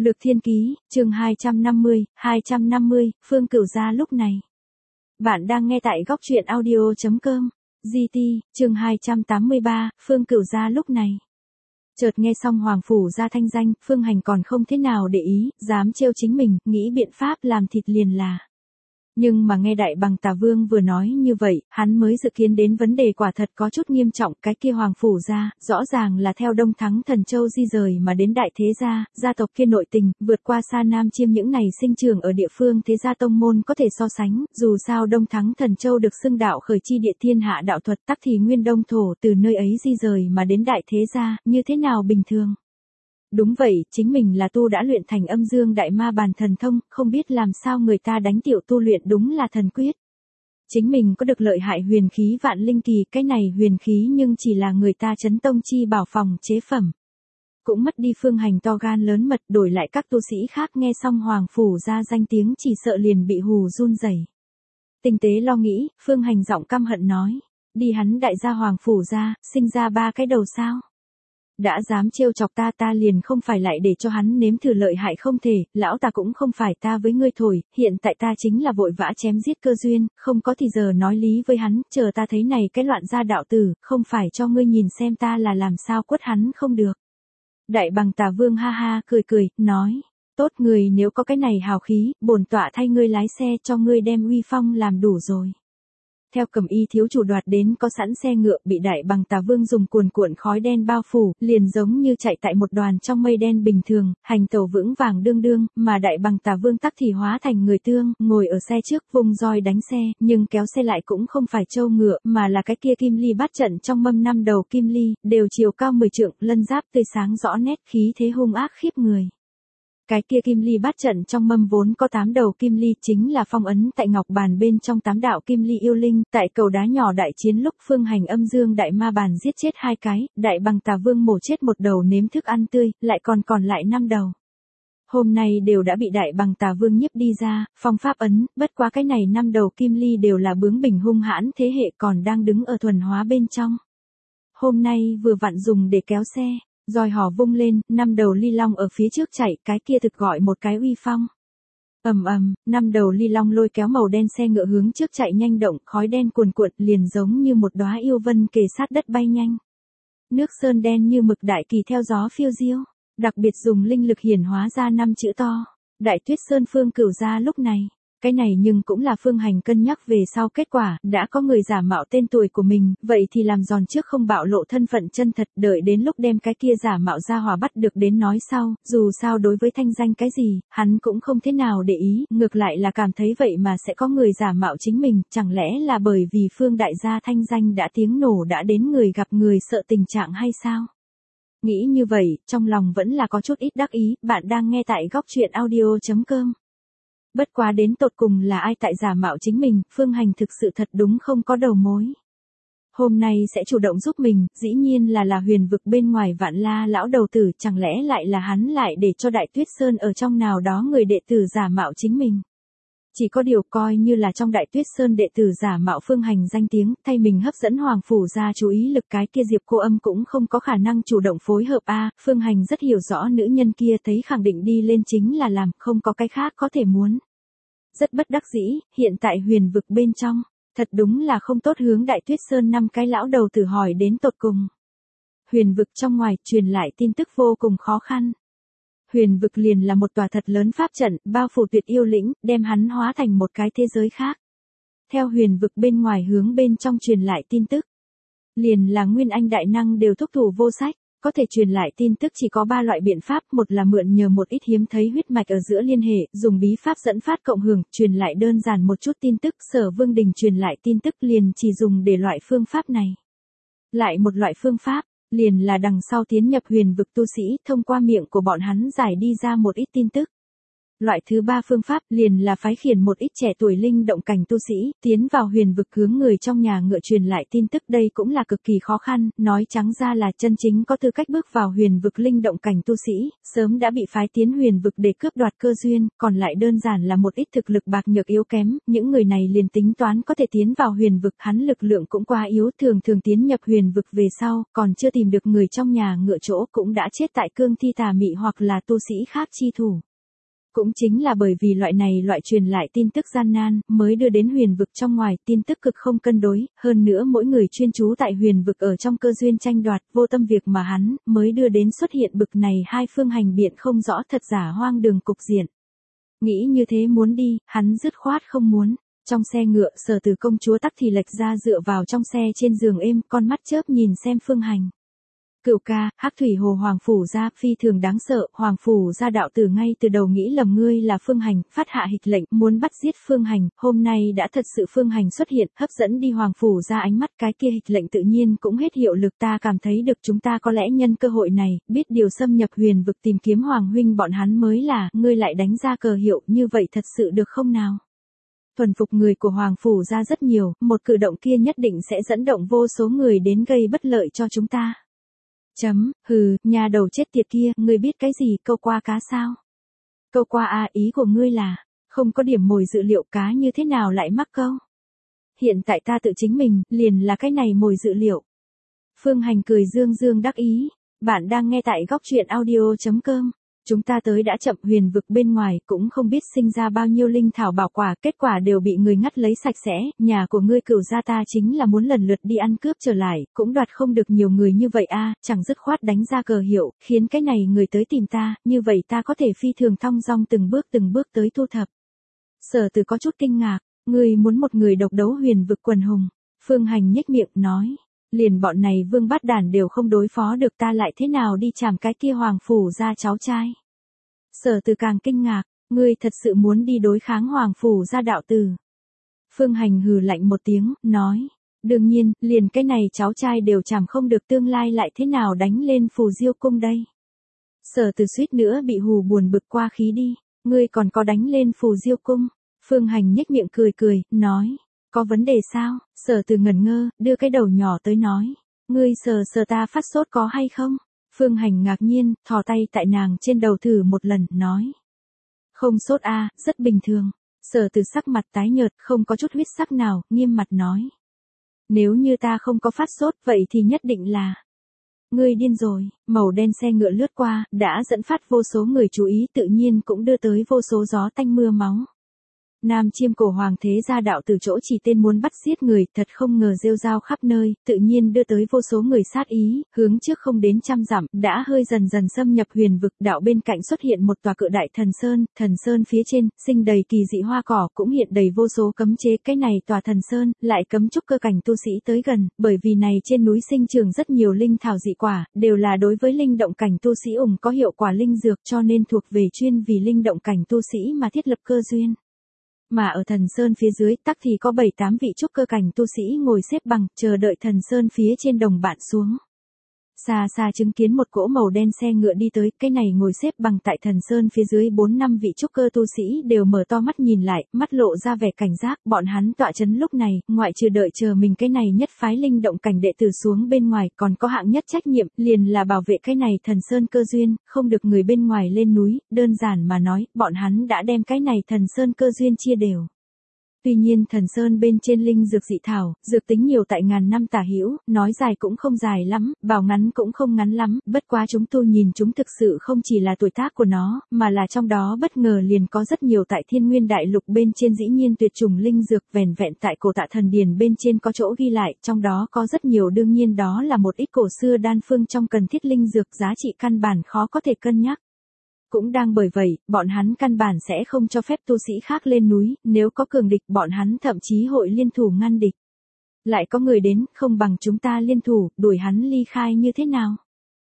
Lược Thiên Ký, chương 250, Phương Cửu Gia lúc này. Bạn đang nghe tại góc truyện audio.com. GT, chương 283, Phương Cửu Gia lúc này. Chợt nghe xong Hoàng Phủ Gia thanh danh, Phương Hành còn không thế nào để ý, dám trêu chính mình, nghĩ biện pháp làm thịt liền là. Nhưng mà nghe Đại Bằng Tà Vương vừa nói như vậy, hắn mới dự kiến đến vấn đề quả thật có chút nghiêm trọng. Cái kia Hoàng Phủ Gia, rõ ràng là theo Đông Thắng Thần Châu di rời mà đến Đại Thế Gia, gia tộc kia nội tình, vượt qua xa Nam Chiêm những này sinh trưởng ở địa phương thế gia tông môn có thể so sánh. Dù sao Đông Thắng Thần Châu được xưng đạo khởi chi địa thiên hạ đạo thuật, tắc thì nguyên đông thổ, từ nơi ấy di rời mà đến Đại Thế Gia, như thế nào bình thường. Đúng vậy, chính mình là tu đã luyện thành Âm Dương Đại Ma Bàn thần thông, không biết làm sao người ta đánh tiểu tu luyện đúng là thần quyết. Chính mình có được lợi hại huyền khí vạn linh kỳ, cái này huyền khí nhưng chỉ là người ta chấn tông chi bảo phòng chế phẩm. Cũng mất đi Phương Hành to gan lớn mật, đổi lại các tu sĩ khác nghe xong Hoàng Phủ Gia danh tiếng chỉ sợ liền bị hù run rẩy. Tinh tế lo nghĩ, Phương Hành giọng căm hận nói, đi hắn đại gia Hoàng Phủ Gia, sinh ra ba cái đầu sao? Đã dám trêu chọc ta liền không phải lại để cho hắn nếm thử lợi hại không thể, lão ta cũng không phải ta với ngươi thổi, hiện tại ta chính là vội vã chém giết cơ duyên, không có thì giờ nói lý với hắn, chờ ta thấy này cái loạn gia đạo tử, không phải cho ngươi nhìn xem ta là làm sao quất hắn không được. Đại Bằng Tà Vương ha ha cười, nói, tốt người nếu có cái này hào khí, bổn tọa thay ngươi lái xe cho ngươi đem uy phong làm đủ rồi. Theo Cẩm Y thiếu chủ đoạt đến có sẵn xe ngựa bị Đại Bằng Tà Vương dùng cuồn cuộn khói đen bao phủ, liền giống như chạy tại một đoàn trong mây đen bình thường, hành tẩu vững vàng đương, mà Đại Bằng Tà Vương tắc thì hóa thành người tương, ngồi ở xe trước vung roi đánh xe, nhưng kéo xe lại cũng không phải trâu ngựa, mà là cái kia kim ly bát trận trong mâm 5 đầu kim ly, đều chiều cao 10 trượng, lân giáp tươi sáng rõ nét, khí thế hung ác khiếp người. Cái kia kim ly bát trận trong mâm vốn có 8 đầu kim ly, chính là phong ấn tại ngọc bàn bên trong 8 đạo kim ly yêu linh, tại cầu đá nhỏ đại chiến lúc Phương Hành Âm Dương Đại Ma Bàn giết chết 2 cái, Đại Bằng Tà Vương mổ chết 1 đầu nếm thức ăn tươi, lại còn lại 5 đầu. Hôm nay đều đã bị Đại Bằng Tà Vương nhiếp đi ra, phong pháp ấn, bất quá cái này 5 đầu kim ly đều là bướng bỉnh hung hãn thế hệ còn đang đứng ở thuần hóa bên trong. Hôm nay vừa vặn dùng để kéo xe. Roi hò vung lên, 5 đầu ly long ở phía trước chạy, cái kia thực gọi một cái uy phong. Ầm, 5 đầu ly long lôi kéo màu đen xe ngựa hướng trước chạy nhanh động, khói đen cuồn cuộn liền giống như một đóa yêu vân kề sát đất bay nhanh. Nước sơn đen như mực đại kỳ theo gió phiêu diêu, đặc biệt dùng linh lực hiển hóa ra 5 chữ to, Đại Tuyết Sơn Phương Cửu Gia lúc này. Cái này nhưng cũng là Phương Hành cân nhắc về sau kết quả, đã có người giả mạo tên tuổi của mình, vậy thì làm giòn trước không bạo lộ thân phận chân thật, đợi đến lúc đem cái kia giả mạo ra hỏa bắt được đến nói sau, dù sao đối với thanh danh cái gì, hắn cũng không thế nào để ý, ngược lại là cảm thấy vậy mà sẽ có người giả mạo chính mình, chẳng lẽ là bởi vì Phương đại gia thanh danh đã tiếng nổ đã đến người gặp người sợ tình trạng hay sao? Nghĩ như vậy, trong lòng vẫn là có chút ít đắc ý, bạn đang nghe tại góc truyện audio.com. Bất quá đến tột cùng là ai tại giả mạo chính mình, Phương Hành thực sự thật đúng không có đầu mối. Hôm nay sẽ chủ động giúp mình, dĩ nhiên là huyền vực bên ngoài Vạn La lão đầu tử, chẳng lẽ lại là hắn lại để cho Đại Tuyết Sơn ở trong nào đó người đệ tử giả mạo chính mình. Chỉ có điều coi như là trong Đại Tuyết Sơn đệ tử giả mạo Phương Hành danh tiếng, thay mình hấp dẫn Hoàng Phủ Gia chú ý lực, cái kia Diệp Cô Âm cũng không có khả năng chủ động phối hợp Phương Hành rất hiểu rõ nữ nhân kia thấy khẳng định đi lên chính là làm, không có cái khác có thể muốn. Rất bất đắc dĩ, hiện tại huyền vực bên trong, thật đúng là không tốt hướng Đại Tuyết Sơn 5 cái lão đầu tử hỏi đến tột cùng. Huyền vực trong ngoài truyền lại tin tức vô cùng khó khăn. Huyền vực liền là một tòa thật lớn pháp trận, bao phủ tuyệt yêu lĩnh, đem hắn hóa thành một cái thế giới khác. Theo huyền vực bên ngoài hướng bên trong truyền lại tin tức, liền là nguyên anh đại năng đều thúc thủ vô sách, có thể truyền lại tin tức chỉ có 3 loại biện pháp, một là mượn nhờ một ít hiếm thấy huyết mạch ở giữa liên hệ, dùng bí pháp dẫn phát cộng hưởng, truyền lại đơn giản một chút tin tức, Sở Vương Đình truyền lại tin tức liền chỉ dùng để loại phương pháp này. Lại một loại phương pháp, liền là đằng sau tiến nhập huyền vực tu sĩ, thông qua miệng của bọn hắn giải đi ra một ít tin tức. Loại thứ ba phương pháp liền là phái khiển một ít trẻ tuổi linh động cảnh tu sĩ, tiến vào huyền vực hướng người trong nhà ngựa truyền lại tin tức, đây cũng là cực kỳ khó khăn, nói trắng ra là chân chính có tư cách bước vào huyền vực linh động cảnh tu sĩ, sớm đã bị phái tiến huyền vực để cướp đoạt cơ duyên, còn lại đơn giản là một ít thực lực bạc nhược yếu kém, những người này liền tính toán có thể tiến vào huyền vực, hắn lực lượng cũng quá yếu, thường tiến nhập huyền vực về sau, còn chưa tìm được người trong nhà ngựa chỗ cũng đã chết tại cương thi tà mị hoặc là tu sĩ khác chi thủ. Cũng chính là bởi vì loại truyền lại tin tức gian nan, mới đưa đến huyền vực trong ngoài, tin tức cực không cân đối, hơn nữa mỗi người chuyên trú tại huyền vực ở trong cơ duyên tranh đoạt, vô tâm việc mà hắn, mới đưa đến xuất hiện bực này hai phương hành biện không rõ thật giả hoang đường cục diện. Nghĩ như thế muốn đi, hắn dứt khoát không muốn. Trong xe ngựa, Sở Từ công chúa tắc thì lệch ra dựa vào trong xe trên giường êm, con mắt chớp nhìn xem Phương Hành. Cửu ca, Hắc Thủy Hồ Hoàng Phủ gia phi thường đáng sợ, Hoàng Phủ gia đạo tử ngay từ đầu nghĩ lầm ngươi là Phương Hành, phát hạ hịch lệnh, muốn bắt giết Phương Hành, hôm nay đã thật sự Phương Hành xuất hiện, hấp dẫn đi Hoàng Phủ gia ánh mắt, cái kia hịch lệnh tự nhiên cũng hết hiệu lực, ta cảm thấy được chúng ta có lẽ nhân cơ hội này, biết điều xâm nhập huyền vực tìm kiếm Hoàng huynh bọn hắn mới là, ngươi lại đánh ra cờ hiệu, như vậy thật sự được không nào? Thuần phục người của Hoàng Phủ gia rất nhiều, một cử động kia nhất định sẽ dẫn động vô số người đến gây bất lợi cho chúng ta. Hừ, nhà đầu chết tiệt kia, ngươi biết cái gì, câu qua cá sao? Câu qua à, ý của ngươi là, không có điểm mồi dự liệu, cá như thế nào lại mắc câu? Hiện tại ta tự chính mình, liền là cái này mồi dự liệu. Phương Hành cười dương dương đắc ý, bạn đang nghe tại góc truyện audio.com. Chúng ta tới đã chậm, huyền vực bên ngoài cũng không biết sinh ra bao nhiêu linh thảo bảo quả, kết quả đều bị người ngắt lấy sạch sẽ, nhà của ngươi Cửu gia ta chính là muốn lần lượt đi ăn cướp trở lại, cũng đoạt không được nhiều người như vậy a, chẳng dứt khoát đánh ra cờ hiệu, khiến cái này người tới tìm ta, như vậy ta có thể phi thường thong dong từng bước tới thu thập. Sở Từ có chút kinh ngạc, ngươi muốn một người độc đấu huyền vực quần hùng. Phương Hành nhếch miệng nói, liền bọn này vương bát đản đều không đối phó được, ta lại thế nào đi chàm cái kia Hoàng Phủ gia cháu trai. Sở Từ càng kinh ngạc, ngươi thật sự muốn đi đối kháng Hoàng Phủ gia đạo tử. Phương Hành hừ lạnh một tiếng, nói, đương nhiên, liền cái này cháu trai đều chàm không được, tương lai lại thế nào đánh lên Phù Diêu cung đây. Sở Từ suýt nữa bị hù buồn bực qua khí đi, ngươi còn có đánh lên Phù Diêu cung. Phương Hành nhếch miệng cười, nói, có vấn đề sao? Sở Từ ngẩn ngơ, đưa cái đầu nhỏ tới nói, ngươi sờ ta phát sốt có hay không? Phương Hành ngạc nhiên, thò tay tại nàng trên đầu thử một lần, nói, không sốt a, rất bình thường. Sở Từ sắc mặt tái nhợt, không có chút huyết sắc nào, nghiêm mặt nói, nếu như ta không có phát sốt, vậy thì nhất định là ngươi điên rồi. Màu đen xe ngựa lướt qua, đã dẫn phát vô số người chú ý, tự nhiên cũng đưa tới vô số gió tanh mưa máu. Nam Chiêm Cổ Hoàng thế gia đạo từ chỗ chỉ tên muốn bắt giết người, thật không ngờ rêu rao khắp nơi, tự nhiên đưa tới vô số người sát ý, hướng trước không đến 100 dặm, đã hơi dần xâm nhập huyền vực, đạo bên cạnh xuất hiện một tòa cự đại thần sơn phía trên, sinh đầy kỳ dị hoa cỏ, cũng hiện đầy vô số cấm chế, cái này tòa thần sơn, lại cấm trúc cơ cảnh tu sĩ tới gần, bởi vì này trên núi sinh trưởng rất nhiều linh thảo dị quả, đều là đối với linh động cảnh tu sĩ có hiệu quả linh dược, cho nên thuộc về chuyên vì linh động cảnh tu sĩ mà thiết lập cơ duyên. Mà ở thần sơn phía dưới tắc thì có 7-8 vị trúc cơ cảnh tu sĩ ngồi xếp bằng, chờ đợi thần sơn phía trên đồng bạn xuống. Xa xa chứng kiến một cỗ màu đen xe ngựa đi tới, cái này ngồi xếp bằng tại thần sơn phía dưới 4-5 vị trúc cơ tu sĩ đều mở to mắt nhìn lại, mắt lộ ra vẻ cảnh giác, bọn hắn tọa chấn lúc này, ngoại trừ đợi chờ mình cái này nhất phái linh động cảnh đệ tử xuống bên ngoài, còn có hạng nhất trách nhiệm, liền là bảo vệ cái này thần sơn cơ duyên, không được người bên ngoài lên núi, đơn giản mà nói, bọn hắn đã đem cái này thần sơn cơ duyên chia đều. Tuy nhiên thần sơn bên trên linh dược dị thảo, dược tính nhiều tại ngàn năm tả hữu, nói dài cũng không dài lắm, bảo ngắn cũng không ngắn lắm, bất quá chúng tu nhìn chúng thực sự không chỉ là tuổi tác của nó, mà là trong đó bất ngờ liền có rất nhiều tại Thiên Nguyên Đại Lục bên trên dĩ nhiên tuyệt chủng linh dược, vẻn vẹn tại Cổ Tạ Thần Điển bên trên có chỗ ghi lại, trong đó có rất nhiều, đương nhiên đó là một ít cổ xưa đan phương trong cần thiết linh dược, giá trị căn bản khó có thể cân nhắc. Cũng đang bởi vậy, bọn hắn căn bản sẽ không cho phép tu sĩ khác lên núi, nếu có cường địch bọn hắn thậm chí hội liên thủ ngăn địch. Lại có người đến, không bằng chúng ta liên thủ, đuổi hắn ly khai như thế nào?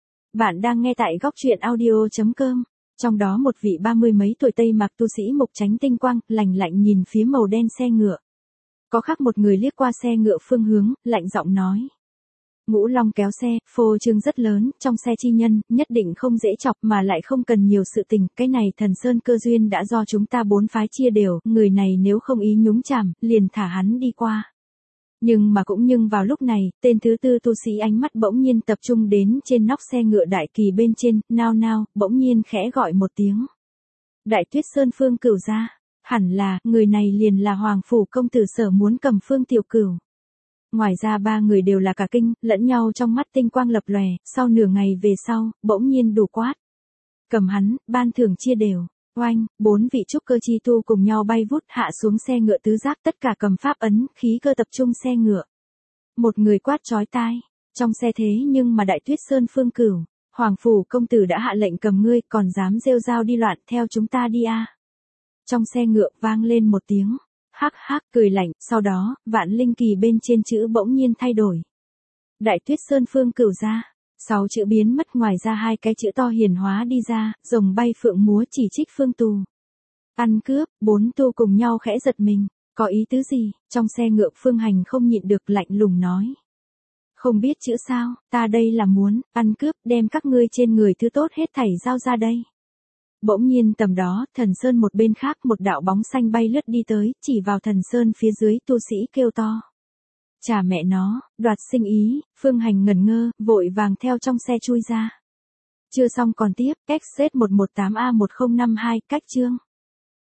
Bạn đang nghe tại góc truyện audio.com. Trong đó một vị 30 mấy tuổi Tây mặc tu sĩ mục tránh tinh quang, lạnh lạnh nhìn phía màu đen xe ngựa. Có khác một người liếc qua xe ngựa phương hướng, lạnh giọng nói. Ngũ Long kéo xe, phô trương rất lớn, trong xe chi nhân, nhất định không dễ chọc mà lại không cần nhiều sự tình, cái này Thần Sơn cơ duyên đã do chúng ta bốn phái chia đều, người này nếu không ý nhúng chàm, liền thả hắn đi qua. Nhưng vào lúc này, tên thứ tư tu sĩ ánh mắt bỗng nhiên tập trung đến trên nóc xe ngựa đại kỳ bên trên, nao, bỗng nhiên khẽ gọi một tiếng. Đại Tuyết Sơn Phương Cửu gia, hẳn là, người này liền là Hoàng Phủ công tử Sở muốn cầm Phương Tiểu Cửu. Ngoài ra ba người đều là cả kinh, lẫn nhau trong mắt tinh quang lập lòe, sau nửa ngày về sau, bỗng nhiên đủ quát. Cầm hắn, ban thưởng chia đều. Oanh, 4 vị trúc cơ chi tu cùng nhau bay vút hạ xuống xe ngựa tứ giác, tất cả cầm pháp ấn, khí cơ tập trung xe ngựa. Một người quát chói tai, trong xe thế nhưng mà Đại Tuyết Sơn Phương Cửu, Hoàng Phủ công tử đã hạ lệnh cầm ngươi, còn dám rêu rao đi loạn, theo chúng ta đi a. Trong xe ngựa vang lên một tiếng, hắc hắc cười lạnh, sau đó, Vạn Linh Kỳ bên trên chữ bỗng nhiên thay đổi. Đại Tuyết Sơn Phương Cửu gia. 6 chữ biến mất, ngoài ra 2 cái chữ to hiển hóa đi ra, rồng bay phượng múa chỉ trích Phương Tù. Ăn cướp, 4 tu cùng nhau khẽ giật mình, có ý tứ gì? Trong xe ngựa Phương Hành không nhịn được lạnh lùng nói. Không biết chữ sao, ta đây là muốn, ăn cướp, đem các ngươi trên người thứ tốt hết thảy giao ra đây. Bỗng nhiên tầm đó, Thần Sơn một bên khác một đạo bóng xanh bay lướt đi tới, chỉ vào Thần Sơn phía dưới, tu sĩ kêu to. Chà mẹ nó, đoạt sinh ý, Phương Hành ngẩn ngơ, vội vàng theo trong xe chui ra. Chưa xong còn tiếp, XZ118A1052, cách chương.